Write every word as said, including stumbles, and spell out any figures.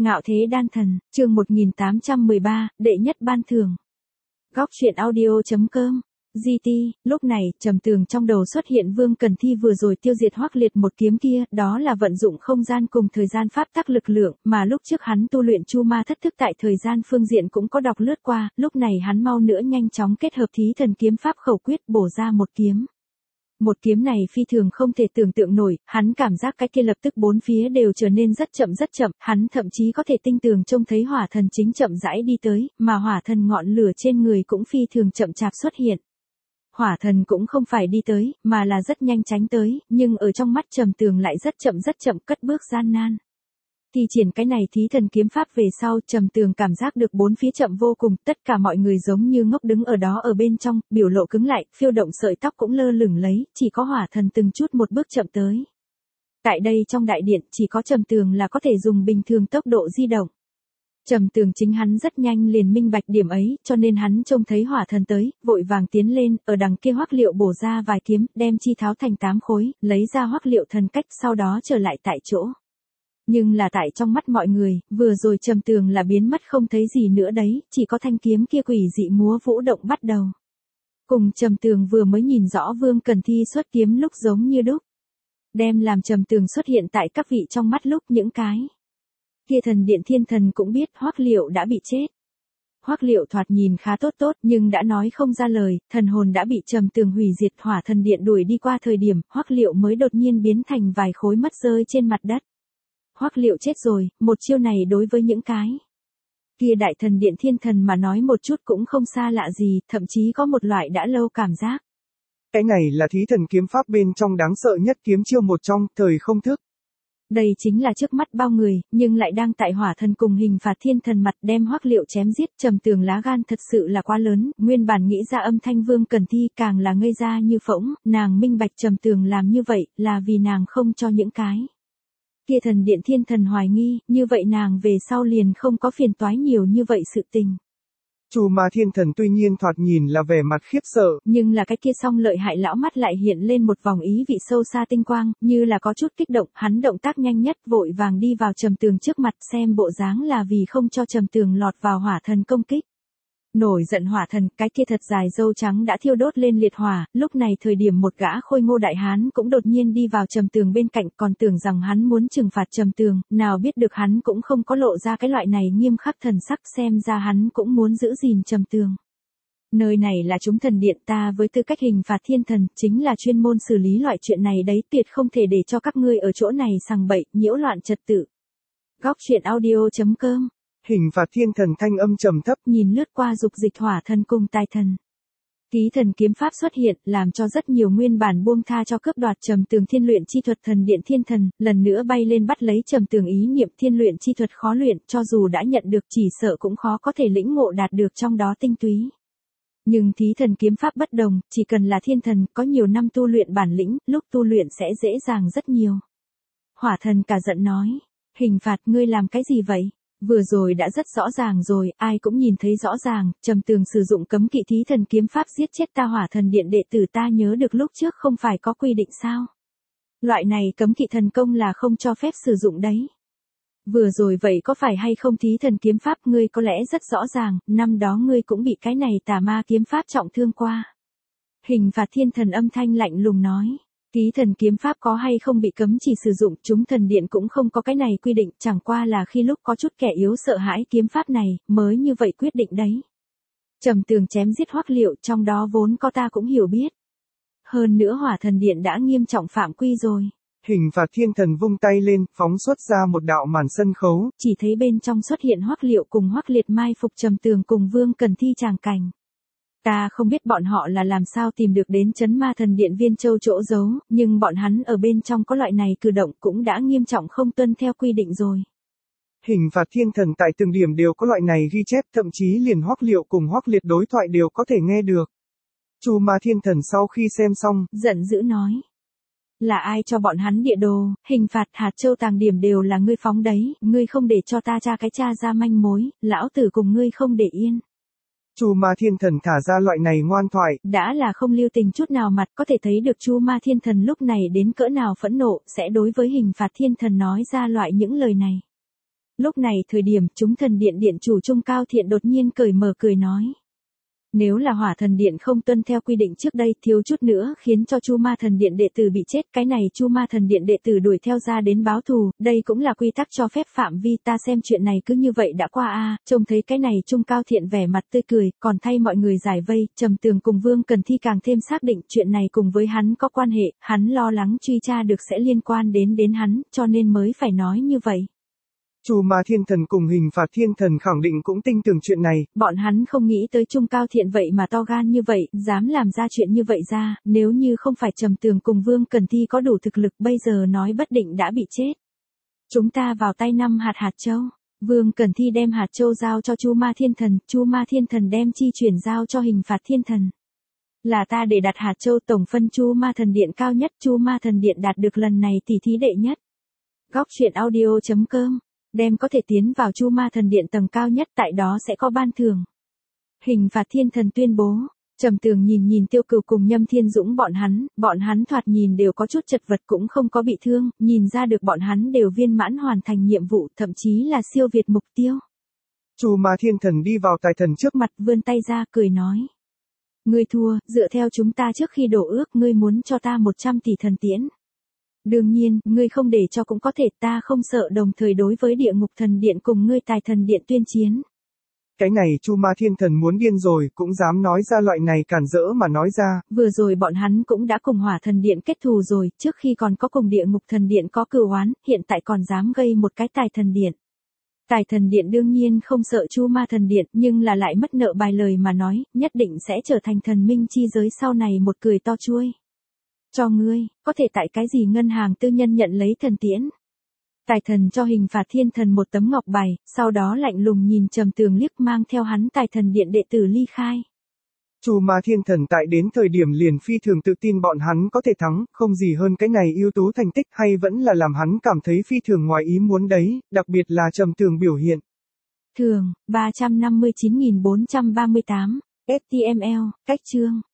Ngạo thế đan thần, chương một nghìn tám trăm mười ba, đệ nhất ban thưởng. Góc truyện audio chấm com. giê tê, lúc này, trầm tường trong đầu xuất hiện Vương Cần Thi vừa rồi tiêu diệt Hoắc Liệt một kiếm kia, đó là vận dụng không gian cùng thời gian pháp tắc lực lượng, mà lúc trước hắn tu luyện Chu Ma thất thức tại thời gian phương diện cũng có đọc lướt qua, lúc này hắn mau nữa nhanh chóng kết hợp thí thần kiếm pháp khẩu quyết bổ ra một kiếm. Một kiếm này phi thường không thể tưởng tượng nổi, hắn cảm giác cái kia lập tức bốn phía đều trở nên rất chậm rất chậm, hắn thậm chí có thể tinh tường trông thấy hỏa thần chính chậm rãi đi tới, mà hỏa thần ngọn lửa trên người cũng phi thường chậm chạp xuất hiện. Hỏa thần cũng không phải đi tới, mà là rất nhanh tránh tới, nhưng ở trong mắt Trầm Tường lại rất chậm rất chậm cất bước gian nan. Thi triển cái này thí thần kiếm pháp về sau, Trầm Tường cảm giác được bốn phía chậm vô cùng, tất cả mọi người giống như ngốc đứng ở đó ở bên trong, biểu lộ cứng lại, phiêu động sợi tóc cũng lơ lửng lấy, chỉ có hỏa thần từng chút một bước chậm tới. Tại đây trong đại điện, chỉ có Trầm Tường là có thể dùng bình thường tốc độ di động. Trầm Tường chính hắn rất nhanh liền minh bạch điểm ấy, cho nên hắn trông thấy hỏa thần tới, vội vàng tiến lên, ở đằng kia Hoắc Liệu bổ ra vài kiếm, đem chi tháo thành tám khối, lấy ra Hoắc Liệu thần cách, sau đó trở lại tại chỗ. Nhưng là tại trong mắt mọi người, vừa rồi Trầm Tường là biến mất không thấy gì nữa đấy, chỉ có thanh kiếm kia quỷ dị múa vũ động bắt đầu. Cùng Trầm Tường vừa mới nhìn rõ Vương Cần Thi xuất kiếm lúc giống như đúc. Đem làm Trầm Tường xuất hiện tại các vị trong mắt lúc những cái. Kia thần điện thiên thần cũng biết Hoắc Liệu đã bị chết. Hoắc Liệu thoạt nhìn khá tốt tốt nhưng đã nói không ra lời, thần hồn đã bị Trầm Tường hủy diệt, hỏa thần điện đuổi đi qua thời điểm, Hoắc Liệu mới đột nhiên biến thành vài khối mất rơi trên mặt đất. Hoắc Liệu chết rồi, một chiêu này đối với những cái kia đại thần điện thiên thần mà nói một chút cũng không xa lạ gì, thậm chí có một loại đã lâu cảm giác. Cái này là thí thần kiếm pháp bên trong đáng sợ nhất kiếm chiêu một trong, thời không thức. Đây chính là trước mắt bao người, nhưng lại đang tại hỏa thần cùng hình phạt thiên thần mặt đem Hoắc Liệu chém giết. Trầm Tường lá gan thật sự là quá lớn, nguyên bản nghĩ ra âm thanh Vương Cần Thi càng là ngây ra như phỗng, nàng minh bạch Trầm Tường làm như vậy là vì nàng không cho những cái kia thần điện thiên thần hoài nghi, như vậy nàng về sau liền không có phiền toái nhiều như vậy sự tình. Chu Ma thiên thần tuy nhiên thoạt nhìn là vẻ mặt khiếp sợ, nhưng là cái kia song lợi hại lão mắt lại hiện lên một vòng ý vị sâu xa tinh quang, như là có chút kích động, hắn động tác nhanh nhất vội vàng đi vào Trầm Tường trước mặt, xem bộ dáng là vì không cho Trầm Tường lọt vào hỏa thần công kích. Nổi giận hỏa thần, cái kia thật dài râu trắng đã thiêu đốt lên liệt hỏa, lúc này thời điểm một gã khôi ngô đại hán cũng đột nhiên đi vào Trầm Tường bên cạnh, còn tưởng rằng hắn muốn trừng phạt Trầm Tường, nào biết được hắn cũng không có lộ ra cái loại này nghiêm khắc thần sắc, xem ra hắn cũng muốn giữ gìn Trầm Tường. Nơi này là chúng thần điện, ta với tư cách hình phạt thiên thần, chính là chuyên môn xử lý loại chuyện này đấy, tuyệt không thể để cho các ngươi ở chỗ này sằng bậy, nhiễu loạn trật tự. Góc truyện audio chấm com. Hình phạt thiên thần thanh âm trầm thấp, nhìn lướt qua dục dịch hỏa thần cùng tài thần. Thí thần kiếm pháp xuất hiện, làm cho rất nhiều nguyên bản buông tha cho cướp đoạt Trầm Tường thiên luyện chi thuật thần điện thiên thần, lần nữa bay lên bắt lấy Trầm Tường ý niệm thiên luyện chi thuật khó luyện, cho dù đã nhận được chỉ sợ cũng khó có thể lĩnh ngộ đạt được trong đó tinh túy. Nhưng thí thần kiếm pháp bất đồng, chỉ cần là thiên thần, có nhiều năm tu luyện bản lĩnh, lúc tu luyện sẽ dễ dàng rất nhiều. Hỏa thần cả giận nói, hình phạt ngươi làm cái gì vậy? Vừa rồi đã rất rõ ràng rồi, ai cũng nhìn thấy rõ ràng, Trầm Tường sử dụng cấm kỵ thí thần kiếm pháp giết chết ta hỏa thần điện đệ tử, ta nhớ được lúc trước không phải có quy định sao? Loại này cấm kỵ thần công là không cho phép sử dụng đấy. Vừa rồi vậy có phải hay không thí thần kiếm pháp, ngươi có lẽ rất rõ ràng, năm đó ngươi cũng bị cái này tà ma kiếm pháp trọng thương qua. Hình phạt thiên thần âm thanh lạnh lùng nói. Thí thần kiếm pháp có hay không bị cấm chỉ sử dụng, chúng thần điện cũng không có cái này quy định, chẳng qua là khi lúc có chút kẻ yếu sợ hãi kiếm pháp này, mới như vậy quyết định đấy. Trầm Tường chém giết Hoắc Liệu, trong đó vốn có ta cũng hiểu biết. Hơn nữa hỏa thần điện đã nghiêm trọng phạm quy rồi. Hình phạt thiên thần vung tay lên, phóng xuất ra một đạo màn sân khấu. Chỉ thấy bên trong xuất hiện Hoắc Liệu cùng Hoắc Liệt mai phục Trầm Tường cùng Vương Cần Thi tràng cảnh. Ta không biết bọn họ là làm sao tìm được đến Chấn Ma Thần Điện Viên Châu chỗ giấu, nhưng bọn hắn ở bên trong có loại này cử động cũng đã nghiêm trọng không tuân theo quy định rồi. Hình phạt thiên thần tại từng điểm đều có loại này ghi chép, thậm chí liền Hoắc Liệu cùng Hoắc Liệt đối thoại đều có thể nghe được. Chu Ma thiên thần sau khi xem xong, giận dữ nói. Là ai cho bọn hắn địa đồ, hình phạt hạt châu tàng điểm đều là ngươi phóng đấy, ngươi không để cho ta tra cái tra ra manh mối, lão tử cùng ngươi không để yên. Chu Ma thiên thần thả ra loại này ngoan thoại, đã là không lưu tình chút nào mặt, có thể thấy được Chu Ma thiên thần lúc này đến cỡ nào phẫn nộ, sẽ đối với hình phạt thiên thần nói ra loại những lời này. Lúc này thời điểm chúng thần điện điện chủ Trung Cao Thiện đột nhiên cởi mở cười nói. Nếu là hỏa thần điện không tuân theo quy định trước đây thiếu chút nữa khiến cho Chu Ma thần điện đệ tử bị chết, cái này Chu Ma thần điện đệ tử đuổi theo ra đến báo thù, đây cũng là quy tắc cho phép phạm vi, ta xem chuyện này cứ như vậy đã qua a. À, trông thấy cái này Trung Cao Thiện vẻ mặt tươi cười, còn thay mọi người giải vây, Trầm Tường cùng Vương Cần Thi càng thêm xác định chuyện này cùng với hắn có quan hệ, hắn lo lắng truy tra được sẽ liên quan đến đến hắn, cho nên mới phải nói như vậy. Chu Ma Thiên Thần cùng Hình Phạt Thiên Thần khẳng định cũng tin tưởng chuyện này. Bọn hắn không nghĩ tới Trung Cao Thiện vậy mà to gan như vậy, dám làm ra chuyện như vậy ra, nếu như không phải Trầm Tường cùng Vương Cần Thi có đủ thực lực bây giờ nói bất định đã bị chết. Chúng ta vào tay năm hạt hạt châu. Vương Cần Thi đem hạt châu giao cho Chu Ma Thiên Thần, Chu Ma Thiên Thần đem chi chuyển giao cho Hình Phạt Thiên Thần. Là ta để đặt hạt châu tổng phân Chu Ma Thần Điện cao nhất, Chu Ma Thần Điện đạt được lần này tỷ thí đệ nhất. Góc truyện audio chấm com đem có thể tiến vào Chu Ma thần điện tầng cao nhất, tại đó sẽ có ban thưởng. Hình Phạt Thiên Thần tuyên bố. Trầm Tường nhìn nhìn Tiêu Cửu cùng Nhâm Thiên Dũng bọn hắn, bọn hắn thoạt nhìn đều có chút chật vật cũng không có bị thương, nhìn ra được bọn hắn đều viên mãn hoàn thành nhiệm vụ, thậm chí là siêu việt mục tiêu. Chu Ma Thiên Thần đi vào Tài Thần trước mặt, vươn tay ra cười nói. Ngươi thua, dựa theo chúng ta trước khi đổ ước ngươi muốn cho ta một trăm tỷ thần tiễn. Đương nhiên, ngươi không để cho cũng có thể, ta không sợ đồng thời đối với địa ngục thần điện cùng ngươi Tài thần điện tuyên chiến. Cái này Chu Ma Thiên Thần muốn điên rồi, cũng dám nói ra loại này cản rỡ mà nói ra. Vừa rồi bọn hắn cũng đã cùng hỏa thần điện kết thù rồi, trước khi còn có cùng địa ngục thần điện có cửu oán, hiện tại còn dám gây một cái Tài thần điện. Tài thần điện đương nhiên không sợ Chu Ma thần điện, nhưng là lại mất nợ bài lời mà nói, nhất định sẽ trở thành thần minh chi giới sau này một cười to chuôi. Cho ngươi, có thể tại cái gì ngân hàng tư nhân nhận lấy thần tiễn. Tài thần cho Hình Phạt Thiên Thần một tấm ngọc bài, sau đó lạnh lùng nhìn Trầm Tường liếc mang theo hắn Tài thần điện đệ tử ly khai. Chu Ma Thiên Thần tại đến thời điểm liền phi thường tự tin bọn hắn có thể thắng, không gì hơn cái này ưu tú thành tích hay vẫn là làm hắn cảm thấy phi thường ngoài ý muốn đấy, đặc biệt là Trầm Tường biểu hiện. Thường, ba trăm năm mươi chín nghìn bốn trăm ba mươi tám, ếch ti em eo, cách chương.